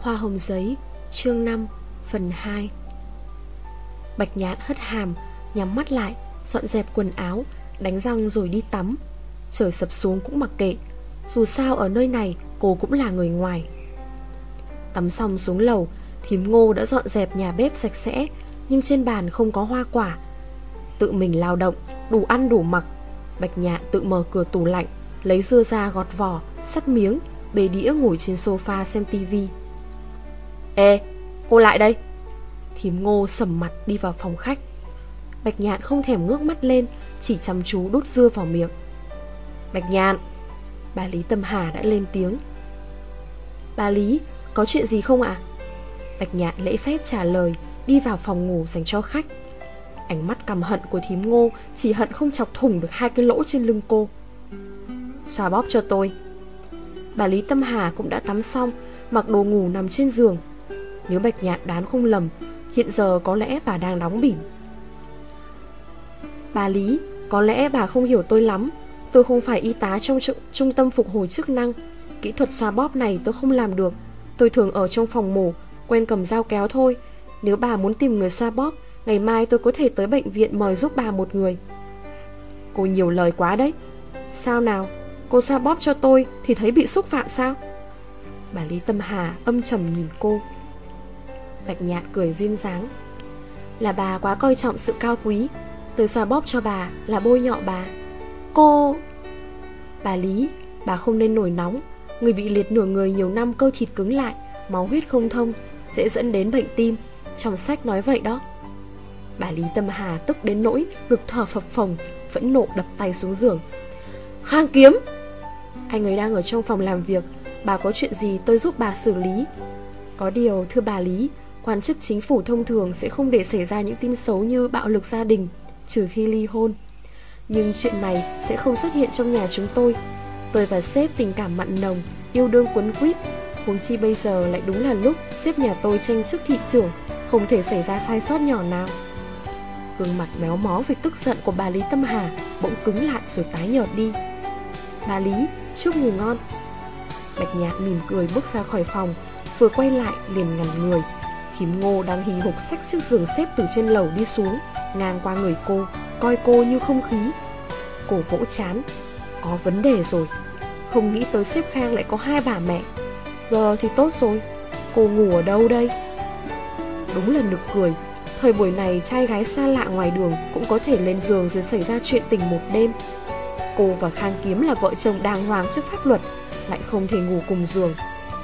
Hoa hồng giấy, chương 5, phần 2. Bạch Nhạn hất hàm, nhắm mắt lại, dọn dẹp quần áo, đánh răng rồi đi tắm. Trời sập xuống cũng mặc kệ, dù sao ở nơi này cô cũng là người ngoài. Tắm xong xuống lầu, thím Ngô đã dọn dẹp nhà bếp sạch sẽ, nhưng trên bàn không có hoa quả. Tự mình lao động, đủ ăn đủ mặc. Bạch Nhạn tự mở cửa tủ lạnh, lấy dưa ra gọt vỏ, sắt miếng, bê đĩa ngồi trên sofa xem tivi. Ê, cô lại đây. Thím Ngô sầm mặt đi vào phòng khách. Bạch Nhạn không thèm ngước mắt lên, chỉ chăm chú đút dưa vào miệng. Bạch Nhạn, bà Lý Tâm Hà đã lên tiếng. Bà Lý, có chuyện gì không ạ? Bạch Nhạn lễ phép trả lời, đi vào phòng ngủ dành cho khách. Ánh mắt căm hận của thím Ngô chỉ hận không chọc thủng được 2 cái lỗ trên lưng cô. Xoa bóp cho tôi. Bà Lý Tâm Hà cũng đã tắm xong, mặc đồ ngủ nằm trên giường. Nếu Bạch Nhạn đoán không lầm, hiện giờ có lẽ bà đang đóng bỉm. Bà Lý, có lẽ bà không hiểu tôi lắm. Tôi không phải y tá trong trung tâm phục hồi chức năng. Kỹ thuật xoa bóp này tôi không làm được. Tôi thường ở trong phòng mổ, quen cầm dao kéo thôi. Nếu bà muốn tìm người xoa bóp, ngày mai tôi có thể tới bệnh viện mời giúp bà một người. Cô nhiều lời quá đấy. Sao nào, cô xoa bóp cho tôi thì thấy bị xúc phạm sao? Bà Lý Tâm Hà âm trầm nhìn cô. Bạch Nhạn cười duyên dáng. Là bà quá coi trọng sự cao quý. Tôi xoa bóp cho bà là bôi nhọ bà. Cô... Bà Lý, bà không nên nổi nóng. Người bị liệt nửa người nhiều năm, cơ thịt cứng lại, máu huyết không thông, dễ dẫn đến bệnh tim. Trong sách nói vậy đó. Bà Lý Tâm Hà tức đến nỗi ngực thở phập phồng, phẫn nộ đập tay xuống giường. Khang Kiếm, anh ấy đang ở trong phòng làm việc. Bà có chuyện gì tôi giúp bà xử lý. Có điều thưa bà Lý, quan chức chính phủ thông thường sẽ không để xảy ra những tin xấu như bạo lực gia đình, trừ khi ly hôn. Nhưng chuyện này sẽ không xuất hiện trong nhà chúng tôi. Tôi và sếp tình cảm mặn nồng, yêu đương quấn quýt. Huống chi bây giờ lại đúng là lúc sếp nhà tôi tranh chức thị trưởng, không thể xảy ra sai sót nhỏ nào. Gương mặt méo mó vì tức giận của bà Lý Tâm Hà bỗng cứng lại rồi tái nhợt đi. Bà Lý, chúc ngủ ngon. Bạch Nhạn mỉm cười bước ra khỏi phòng, vừa quay lại liền ngẩn người. Thím Ngô đang hì hục xách chiếc giường xếp từ trên lầu đi xuống, ngang qua người cô, coi cô như không khí. Cô vỗ trán. Có vấn đề rồi. Không nghĩ tới sếp Khang lại có 2 bà mẹ. Giờ thì tốt rồi. Cô ngủ ở đâu đây? Đúng là nực cười. Thời buổi này trai gái xa lạ ngoài đường cũng có thể lên giường rồi xảy ra chuyện tình một đêm. Cô và Khang Kiếm là vợ chồng đàng hoàng trước pháp luật, lại không thể ngủ cùng giường.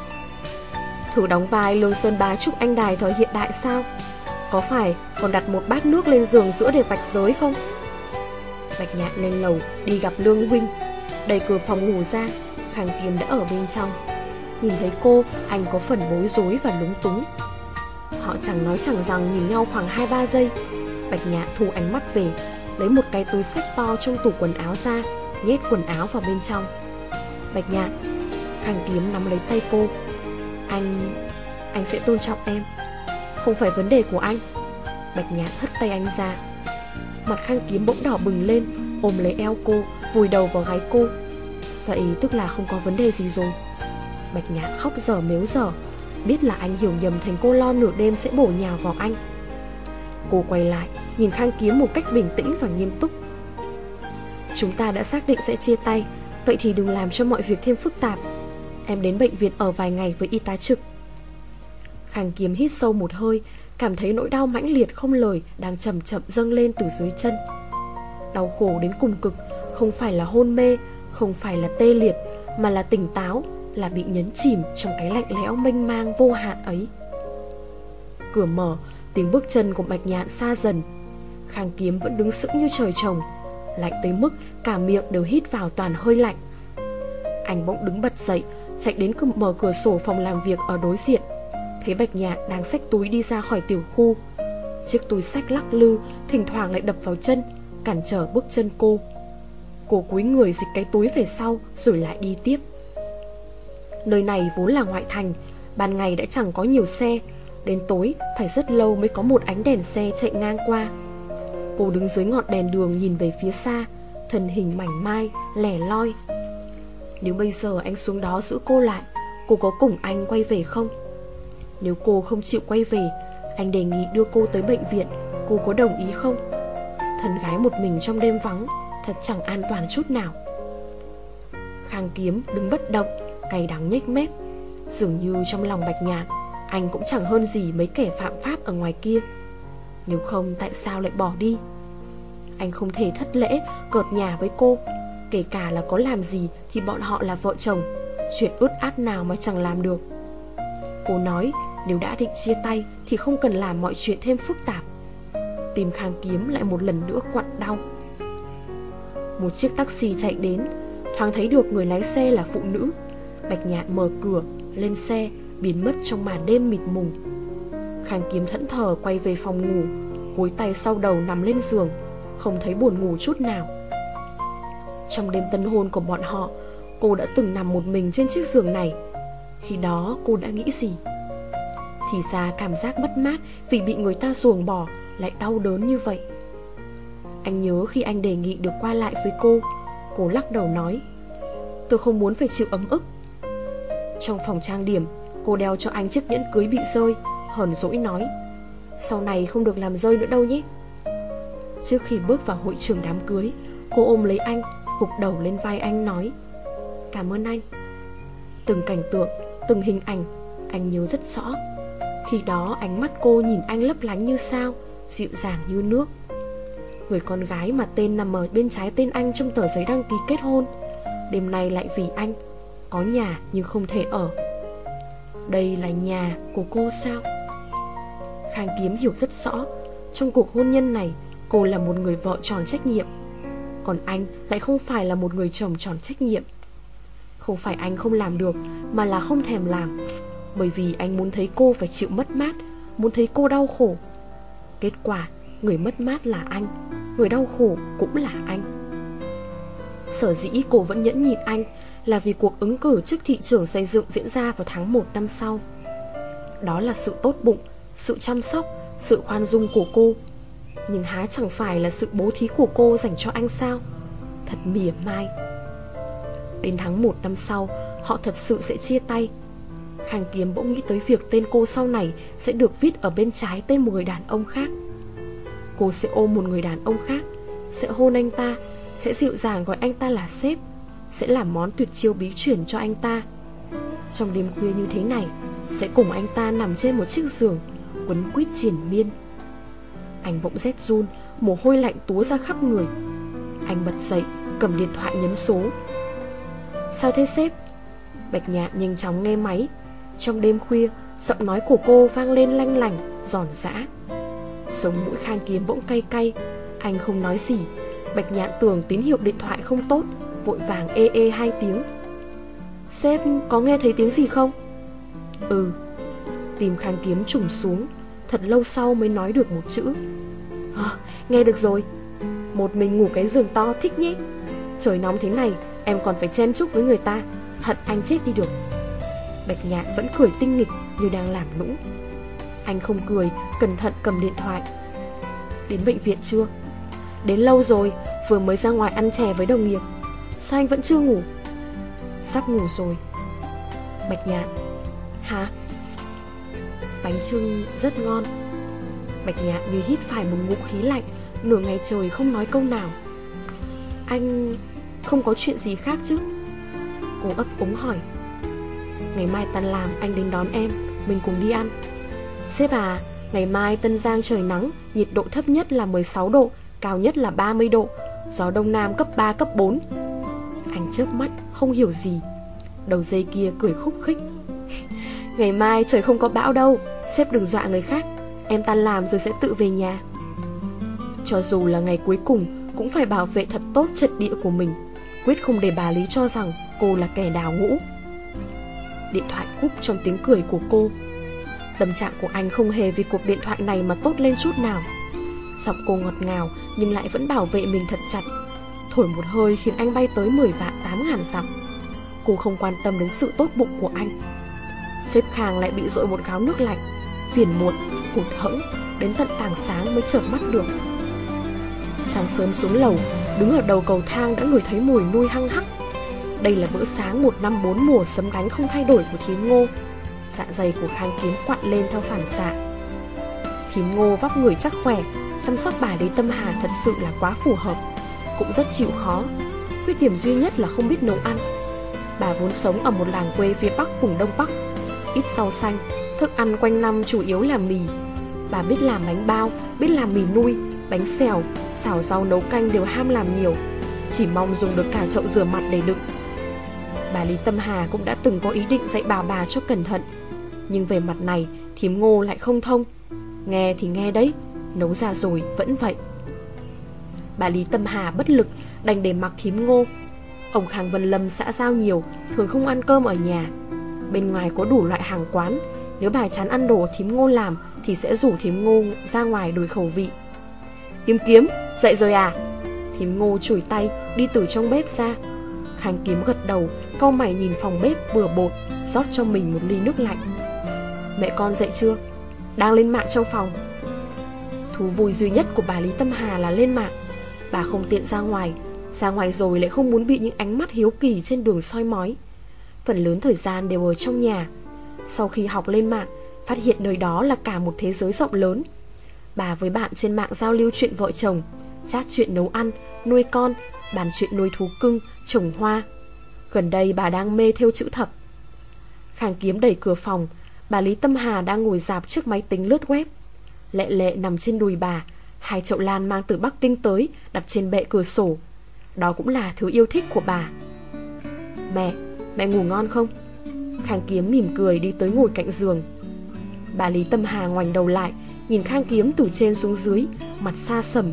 Thử đóng vai Lương Sơn Bá Trúc Anh Đài thời hiện đại sao? Có phải còn đặt một bát nước lên giường giữa để vạch giới không? Bạch Nhạn lên lầu đi gặp Lương huynh. Đẩy cửa phòng ngủ ra, Khang Kiếm đã ở bên trong. Nhìn thấy cô, anh có phần bối rối và lúng túng. Họ chẳng nói chẳng rằng nhìn nhau khoảng 2-3 giây. Bạch Nhạn thu ánh mắt về, lấy một cái túi xách to trong tủ quần áo ra, nhét quần áo vào bên trong. Bạch Nhạn. Khang Kiếm nắm lấy tay cô. Anh sẽ tôn trọng em. Không phải vấn đề của anh. Bạch Nhạn hất tay anh ra. Mặt Khang Kiếm bỗng đỏ bừng lên, ôm lấy eo cô, vùi đầu vào gáy cô. Vậy tức là không có vấn đề gì rồi. Bạch Nhạn khóc dở mếu dở, biết là anh hiểu nhầm thành cô lo nửa đêm sẽ bổ nhào vào anh. Cô quay lại, nhìn Khang Kiếm một cách bình tĩnh và nghiêm túc. Chúng ta đã xác định sẽ chia tay, vậy thì đừng làm cho mọi việc thêm phức tạp. Em đến bệnh viện ở vài ngày với y tá trực. Khang Kiếm hít sâu một hơi, cảm thấy nỗi đau mãnh liệt không lời đang chậm chậm dâng lên từ dưới chân. Đau khổ đến cùng cực, không phải là hôn mê, không phải là tê liệt, mà là tỉnh táo, là bị nhấn chìm trong cái lạnh lẽo mênh mang vô hạn ấy. Cửa mở, tiếng bước chân của Bạch Nhạn xa dần. Khang Kiếm vẫn đứng sững như trời trồng, lạnh tới mức cả miệng đều hít vào toàn hơi lạnh. Anh bỗng đứng bật dậy, chạy đến mở cửa sổ phòng làm việc ở đối diện. Thấy Bạch Nhạn đang xách túi đi ra khỏi tiểu khu. Chiếc túi xách lắc lư, thỉnh thoảng lại đập vào chân, cản trở bước chân cô. Cô cúi người dịch cái túi về sau rồi lại đi tiếp. Nơi này vốn là ngoại thành, ban ngày đã chẳng có nhiều xe, đến tối phải rất lâu mới có một ánh đèn xe chạy ngang qua. Cô đứng dưới ngọn đèn đường nhìn về phía xa, thân hình mảnh mai, lẻ loi. Nếu bây giờ anh xuống đó giữ cô lại, cô có cùng anh quay về không? Nếu cô không chịu quay về, anh đề nghị đưa cô tới bệnh viện, cô có đồng ý không? Thân gái một mình trong đêm vắng thật chẳng an toàn chút nào. Khang Kiếm đứng bất động, cay đắng nhếch mép. Dường như trong lòng Bạch Nhạn, anh cũng chẳng hơn gì mấy kẻ phạm pháp ở ngoài kia. Nếu không tại sao lại bỏ đi? Anh không thể thất lễ cợt nhả với cô. Kể cả là có làm gì thì bọn họ là vợ chồng, chuyện ướt át nào mà chẳng làm được. Cô nói nếu đã định chia tay thì không cần làm mọi chuyện thêm phức tạp. Tim Khang Kiếm lại một lần nữa quặn đau. Một chiếc taxi chạy đến, thoáng thấy được người lái xe là phụ nữ. Bạch Nhạn mở cửa, lên xe, biến mất trong màn đêm mịt mùng. Khang Kiếm thẫn thờ quay về phòng ngủ, gối tay sau đầu nằm lên giường, không thấy buồn ngủ chút nào. Trong đêm tân hôn của bọn họ, cô đã từng nằm một mình trên chiếc giường này. Khi đó cô đã nghĩ gì? Thì ra cảm giác mất mát vì bị người ta ruồng bỏ lại đau đớn như vậy. Anh nhớ khi anh đề nghị được qua lại với cô lắc đầu nói, tôi không muốn phải chịu ấm ức. Trong phòng trang điểm, cô đeo cho anh chiếc nhẫn cưới bị rơi, hờn dỗi nói, sau này không được làm rơi nữa đâu nhé. Trước khi bước vào hội trường đám cưới, cô ôm lấy anh, gục đầu lên vai anh nói, cảm ơn anh. Từng cảnh tượng, từng hình ảnh anh nhớ rất rõ. Khi đó ánh mắt cô nhìn anh lấp lánh như sao, dịu dàng như nước. Người con gái mà tên nằm ở bên trái tên anh trong tờ giấy đăng ký kết hôn, đêm nay lại vì anh có nhà nhưng không thể ở. Đây là nhà của cô sao? Khang Kiếm hiểu rất rõ, trong cuộc hôn nhân này cô là một người vợ tròn trách nhiệm, còn anh lại không phải là một người chồng tròn trách nhiệm. Không phải anh không làm được, mà là không thèm làm. Bởi vì anh muốn thấy cô phải chịu mất mát, muốn thấy cô đau khổ. Kết quả, người mất mát là anh, người đau khổ cũng là anh. Sở dĩ cô vẫn nhẫn nhịn anh là vì cuộc ứng cử chức thị trưởng xây dựng diễn ra vào tháng 1 năm sau. Đó là sự tốt bụng, sự chăm sóc, sự khoan dung của cô. Nhưng há chẳng phải là sự bố thí của cô dành cho anh sao? Thật mỉa mai. Đến tháng 1 năm sau, họ thật sự sẽ chia tay. Khang Kiếm bỗng nghĩ tới việc tên cô sau này sẽ được viết ở bên trái tên một người đàn ông khác. Cô sẽ ôm một người đàn ông khác, sẽ hôn anh ta, sẽ dịu dàng gọi anh ta là sếp, sẽ làm món tuyệt chiêu bí truyền cho anh ta. Trong đêm khuya như thế này, sẽ cùng anh ta nằm trên một chiếc giường, quấn quýt triền miên. Anh bỗng rét run, mồ hôi lạnh túa ra khắp người. Anh bật dậy, cầm điện thoại nhấn số. Sao thế sếp? Bạch Nhạn nhanh chóng nghe máy. Trong đêm khuya, giọng nói của cô vang lên lanh lảnh, giòn giã. Sống mũi Khang Kiếm bỗng cay cay. Anh không nói gì. Bạch Nhạn tưởng tín hiệu điện thoại không tốt, vội vàng ê 2 tiếng. Sếp có nghe thấy tiếng gì không? Ừ. Tim Khang Kiếm trùng xuống. Thật lâu sau mới nói được một chữ. Nghe được rồi. Một mình ngủ cái giường to thích nhé. Trời nóng thế này em còn phải chen chúc với người ta, hận anh chết đi được. Bạch Nhạn vẫn cười tinh nghịch như đang làm nũng. Anh không cười, cẩn thận cầm điện thoại. Đến bệnh viện chưa? Đến lâu rồi, vừa mới ra ngoài ăn chè với đồng nghiệp. Sao anh vẫn chưa ngủ? Sắp ngủ rồi. Bạch Nhạn. Hả? Bánh chưng rất ngon. Bạch Nhạn như hít phải một ngụm khí lạnh, nửa ngày trời không nói câu nào. Anh không có chuyện gì khác chứ? Cô ấp úng hỏi. Ngày mai tan làm anh đến đón em, mình cùng đi ăn. Sếp à, ngày mai Tân Giang trời nắng, nhiệt độ thấp nhất là 16 độ, cao nhất là 30 độ, gió đông nam cấp 3, cấp 4. Anh chớp mắt, không hiểu gì. Đầu dây kia cười khúc khích. Ngày mai trời không có bão đâu, sếp đừng dọa người khác. Em tan làm rồi sẽ tự về nhà. Cho dù là ngày cuối cùng, cũng phải bảo vệ thật tốt trận địa của mình, quyết không để bà Lý cho rằng cô là kẻ đào ngũ. Điện thoại cúp trong tiếng cười của cô. Tâm trạng của anh không hề vì cuộc điện thoại này mà tốt lên chút nào. Giọng cô ngọt ngào nhưng lại vẫn bảo vệ mình thật chặt. Thổi một hơi khiến anh bay tới 10 vạn 8 ngàn dặm. Cô không quan tâm đến sự tốt bụng của anh. Sếp Khang lại bị dội một gáo nước lạnh. Phiền muộn, hụt hẫng, đến tận tảng sáng mới chợp mắt được. Sáng sớm xuống lầu, đứng ở đầu cầu thang đã ngửi thấy mùi nui hăng hắc. Đây là bữa sáng 1 năm 4 mùa sấm đánh không thay đổi của thím Ngô. Dạ dày của Khang Kiếm quặn lên theo phản xạ. Thím Ngô vóc người chắc khỏe, chăm sóc bà Lý Tâm Hà thật sự là quá phù hợp, cũng rất chịu khó. Khuyết điểm duy nhất là không biết nấu ăn. Bà vốn sống ở một làng quê phía Bắc vùng Đông Bắc, ít rau xanh, thức ăn quanh năm chủ yếu là mì. Bà biết làm bánh bao, biết làm mì nui, bánh xèo, xào rau nấu canh đều ham làm nhiều, chỉ mong dùng được cả chậu rửa mặt để đựng. Bà Lý Tâm Hà cũng đã từng có ý định dạy bảo bà cho cẩn thận, nhưng về mặt này thím Ngô lại không thông. Nghe thì nghe đấy, nấu ra rồi vẫn vậy. Bà Lý Tâm Hà bất lực đành để mặc thím Ngô. Ông Khang Vân Lâm xã giao nhiều, thường không ăn cơm ở nhà. Bên ngoài có đủ loại hàng quán, nếu bà chán ăn đồ thím Ngô làm thì sẽ rủ thím Ngô ra ngoài đổi khẩu vị. Kiếm Kiếm, dậy rồi à? Thím Ngô chùi tay đi từ trong bếp ra. Khang Kiếm gật đầu, cau mày nhìn phòng bếp bừa bộn, rót cho mình một ly nước lạnh. Mẹ con dậy chưa? Đang lên mạng trong phòng. Thú vui duy nhất của bà Lý Tâm Hà là lên mạng. Bà không tiện ra ngoài rồi lại không muốn bị những ánh mắt hiếu kỳ trên đường soi mói. Phần lớn thời gian đều ở trong nhà. Sau khi học lên mạng, phát hiện nơi đó là cả một thế giới rộng lớn. Bà với bạn trên mạng giao lưu chuyện vợ chồng, chat chuyện nấu ăn, nuôi con, bàn chuyện nuôi thú cưng, trồng hoa. Gần đây bà đang mê thêu chữ thập. Khang Kiếm đẩy cửa phòng. Bà Lý Tâm Hà đang ngồi rạp trước máy tính lướt web. Lệ Lệ nằm trên đùi bà, hai chậu lan mang từ Bắc Kinh tới đặt trên bệ cửa sổ. Đó cũng là thứ yêu thích của bà. Mẹ ngủ ngon không? Khang Kiếm mỉm cười đi tới ngồi cạnh giường. Bà Lý Tâm Hà ngoảnh đầu lại, nhìn Khang Kiếm từ trên xuống dưới, mặt xa sầm.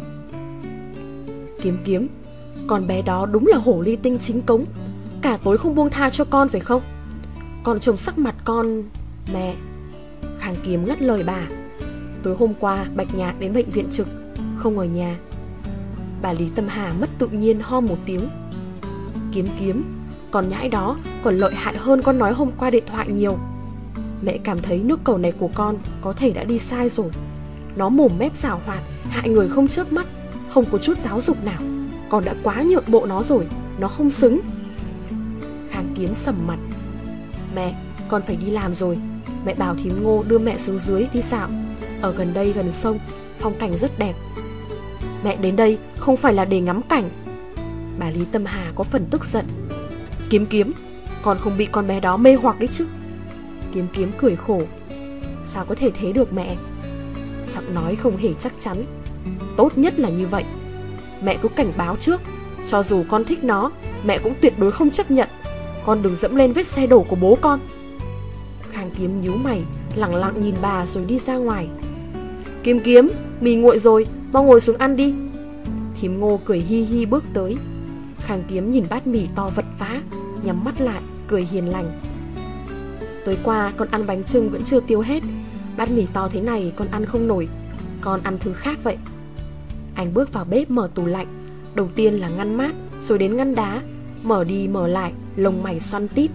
Kiếm, con bé đó đúng là hổ ly tinh chính cống, cả tối không buông tha cho con phải không? Con trông sắc mặt con... Mẹ... Khang Kiếm ngắt lời bà. Tối hôm qua Bạch Nhạc đến bệnh viện trực, không ở nhà. Bà Lý Tâm Hà mất tự nhiên ho một tiếng. Kiếm, con nhãi đó còn lợi hại hơn con nói hôm qua điện thoại nhiều. Mẹ cảm thấy nước cẩu này của con có thể đã đi sai rồi. Nó mồm mép giảo hoạt, hại người không chớp mắt, không có chút giáo dục nào. Con đã quá nhượng bộ nó rồi, nó không xứng. Khang Kiếm sầm mặt. Mẹ, con phải đi làm rồi. Mẹ bảo thím Ngô đưa mẹ xuống dưới đi dạo. Ở gần đây gần sông, phong cảnh rất đẹp. Mẹ đến đây không phải là để ngắm cảnh. Bà Lý Tâm Hà có phần tức giận. Kiếm, con không bị con bé đó mê hoặc đấy chứ? Kiếm cười khổ. Sao có thể thế được mẹ? Giọng nói không hề chắc chắn. Tốt nhất là như vậy. Mẹ cứ cảnh báo trước, cho dù con thích nó, mẹ cũng tuyệt đối không chấp nhận. Con đừng dẫm lên vết xe đổ của bố con. Khang Kiếm nhíu mày, lẳng lặng nhìn bà rồi đi ra ngoài. Kiếm, mì nguội rồi, mau ngồi xuống ăn đi. Thím Ngô cười hi hi bước tới. Khang Kiếm nhìn bát mì to vật vã, nhắm mắt lại, cười hiền lành. Tối qua con ăn bánh chưng vẫn chưa tiêu hết. Bát mì to thế này con ăn không nổi, con ăn thứ khác vậy. Anh bước vào bếp mở tủ lạnh. Đầu tiên là ngăn mát, rồi đến ngăn đá. Mở đi mở lại, lông mày xoăn tít.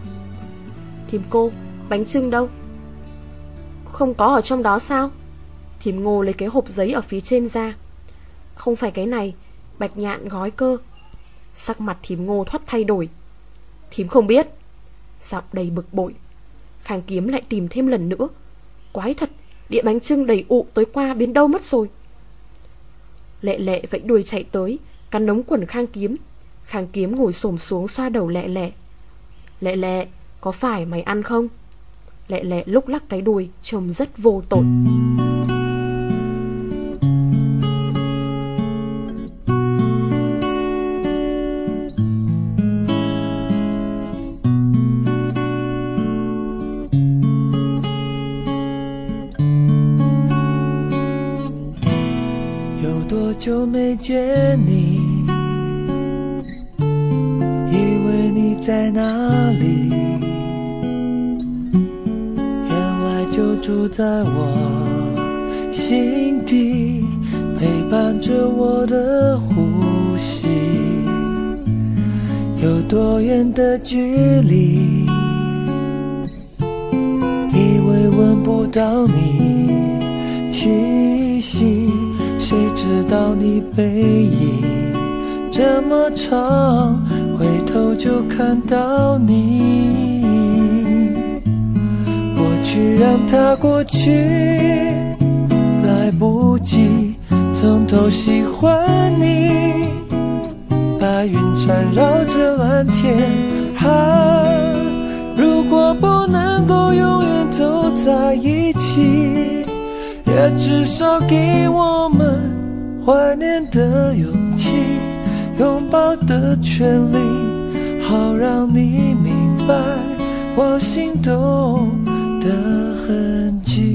Thím cô, bánh chưng đâu? Không có ở trong đó sao? Thím Ngô lấy cái hộp giấy ở phía trên ra. Không phải cái này, Bạch Nhạn gói cơ. Sắc mặt thím Ngô thoắt thay đổi. Thím không biết. Giọng đầy bực bội. Khang Kiếm lại tìm thêm lần nữa. Quái thật, đĩa bánh chưng đầy ụ tối qua biến đâu mất rồi. Lệ Lệ vẫy đuôi chạy tới, cắn nống quần Khang Kiếm. Khang Kiếm ngồi xổm xuống xoa đầu Lệ Lệ. Lệ, có phải mày ăn không? Lệ Lệ lúc lắc cái đuôi, trông rất vô tội. 多久没见你，以为你在哪里，原来就住在我心底，陪伴着我的呼吸。有多远的距离，以为闻不到你气息，谁知道你背影这么长，回头就看到你。 让它过去，来不及从头喜欢你。白云缠绕着蓝天，如果不能够永远走在一起，也至少给我们怀念的勇气，拥抱的权利，好让你明白我心动的痕迹。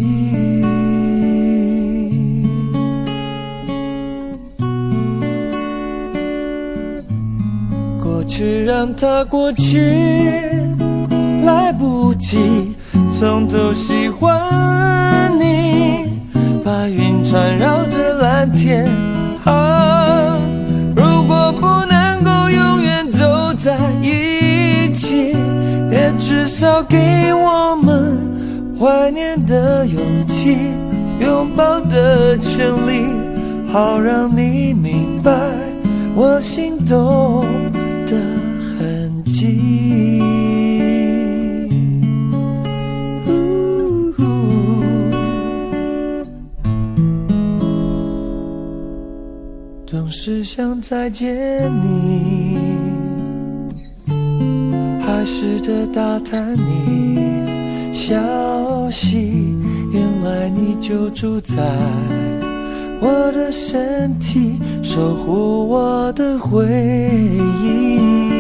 过去让它过去，来不及从头喜欢你。白云缠绕着蓝天，如果不能够永远走在一起，也至少给我们怀念的勇气，拥抱的权利，好让你明白我心动的痕迹。总是想再见你，还试着打探你消息，原来你就住在我的身体，守护我的回忆。